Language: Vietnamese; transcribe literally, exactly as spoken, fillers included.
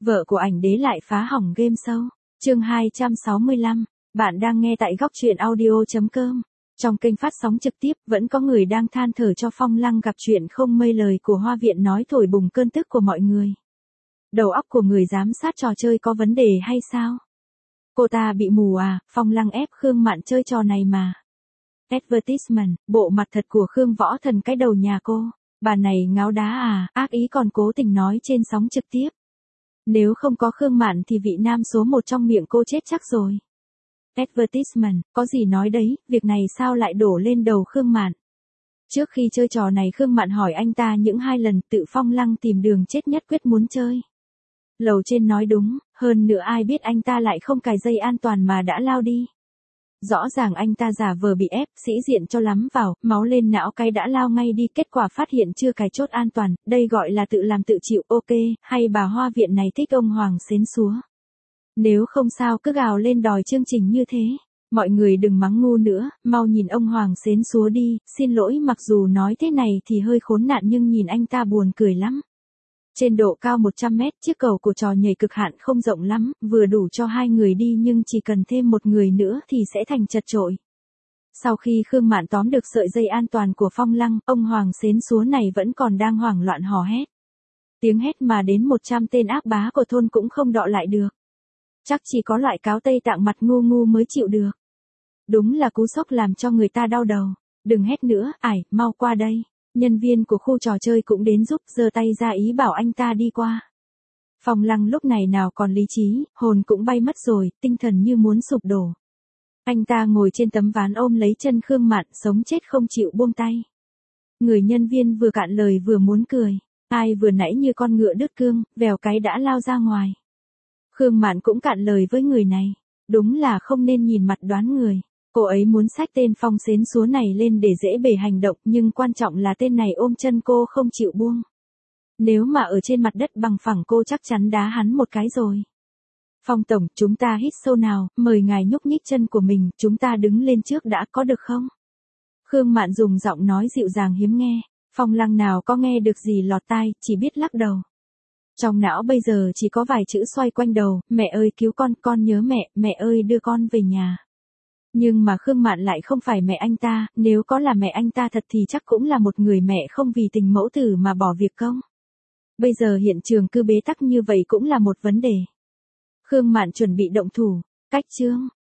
Vợ của ảnh đế lại phá hỏng game show. Chương hai trăm sáu mươi lăm. Bạn đang nghe tại góc truyện audio chấm com. Trong kênh phát sóng trực tiếp, vẫn có người đang than thở cho Phong Lăng gặp chuyện không mây lời của Hoa Viện nói thổi bùng cơn tức của mọi người. Đầu óc của người giám sát trò chơi có vấn đề hay sao? Cô ta bị mù à? Phong Lăng ép Khương Mạn chơi trò này mà. Advertisement, bộ mặt thật của Khương Võ Thần cái đầu nhà cô. Bà này ngáo đá à, ác ý còn cố tình nói trên sóng trực tiếp. Nếu không có Khương Mạn thì vị nam số một trong miệng cô chết chắc rồi. Advertisement, có gì nói đấy, việc này sao lại đổ lên đầu Khương Mạn. Trước khi chơi trò này Khương Mạn hỏi anh ta những hai lần, tự Phong Lăng tìm đường chết nhất quyết muốn chơi. Lầu trên nói đúng, hơn nữa ai biết anh ta lại không cài dây an toàn mà đã lao đi. Rõ ràng anh ta giả vờ bị ép, sĩ diện cho lắm vào, máu lên não cái đã lao ngay đi, kết quả phát hiện chưa cài chốt an toàn, đây gọi là tự làm tự chịu, ok, hay bà Hoa Viện này thích ông Hoàng xến xúa. Nếu không sao cứ gào lên đòi chương trình như thế. Mọi người đừng mắng ngu nữa, mau nhìn ông Hoàng xến xúa đi, xin lỗi mặc dù nói thế này thì hơi khốn nạn nhưng nhìn anh ta buồn cười lắm. Trên độ cao một trăm mét, chiếc cầu của trò nhảy cực hạn không rộng lắm, vừa đủ cho hai người đi nhưng chỉ cần thêm một người nữa thì sẽ thành chật chội. Sau khi Khương Mạn tóm được sợi dây an toàn của Phong Lăng, ông Hoàng xến xúa này vẫn còn đang hoảng loạn hò hét. Tiếng hét mà đến một trăm tên ác bá của thôn cũng không đọ lại được. Chắc chỉ có loại cáo Tây Tạng mặt ngu ngu mới chịu được. Đúng là cú sốc làm cho người ta đau đầu. Đừng hét nữa, ải, mau qua đây. Nhân viên của khu trò chơi cũng đến giúp, giơ tay ra ý bảo anh ta đi qua. Phong Lăng lúc này nào còn lý trí, hồn cũng bay mất rồi, tinh thần như muốn sụp đổ. Anh ta ngồi trên tấm ván ôm lấy chân Khương Mạn, sống chết không chịu buông tay. Người nhân viên vừa cạn lời vừa muốn cười. Ai vừa nãy như con ngựa đứt cương, vèo cái đã lao ra ngoài. Khương Mạn cũng cạn lời với người này. Đúng là không nên nhìn mặt đoán người. Cô ấy muốn xách tên Phong xến xúa này lên để dễ bề hành động, nhưng quan trọng là tên này ôm chân cô không chịu buông. Nếu mà ở trên mặt đất bằng phẳng cô chắc chắn đá hắn một cái rồi. Phong tổng, chúng ta hít sâu nào, mời ngài nhúc nhích chân của mình, chúng ta đứng lên trước đã, có được không? Khương Mạn dùng giọng nói dịu dàng hiếm nghe. Phong Lăng nào có nghe được gì lọt tai, chỉ biết lắc đầu. Trong não bây giờ chỉ có vài chữ xoay quanh đầu, mẹ ơi cứu con, con nhớ mẹ, mẹ ơi đưa con về nhà. Nhưng mà Khương Mạn lại không phải mẹ anh ta, nếu có là mẹ anh ta thật thì chắc cũng là một người mẹ không vì tình mẫu tử mà bỏ việc công. Bây giờ hiện trường cứ bế tắc như vậy cũng là một vấn đề. Khương Mạn chuẩn bị động thủ, cách chương,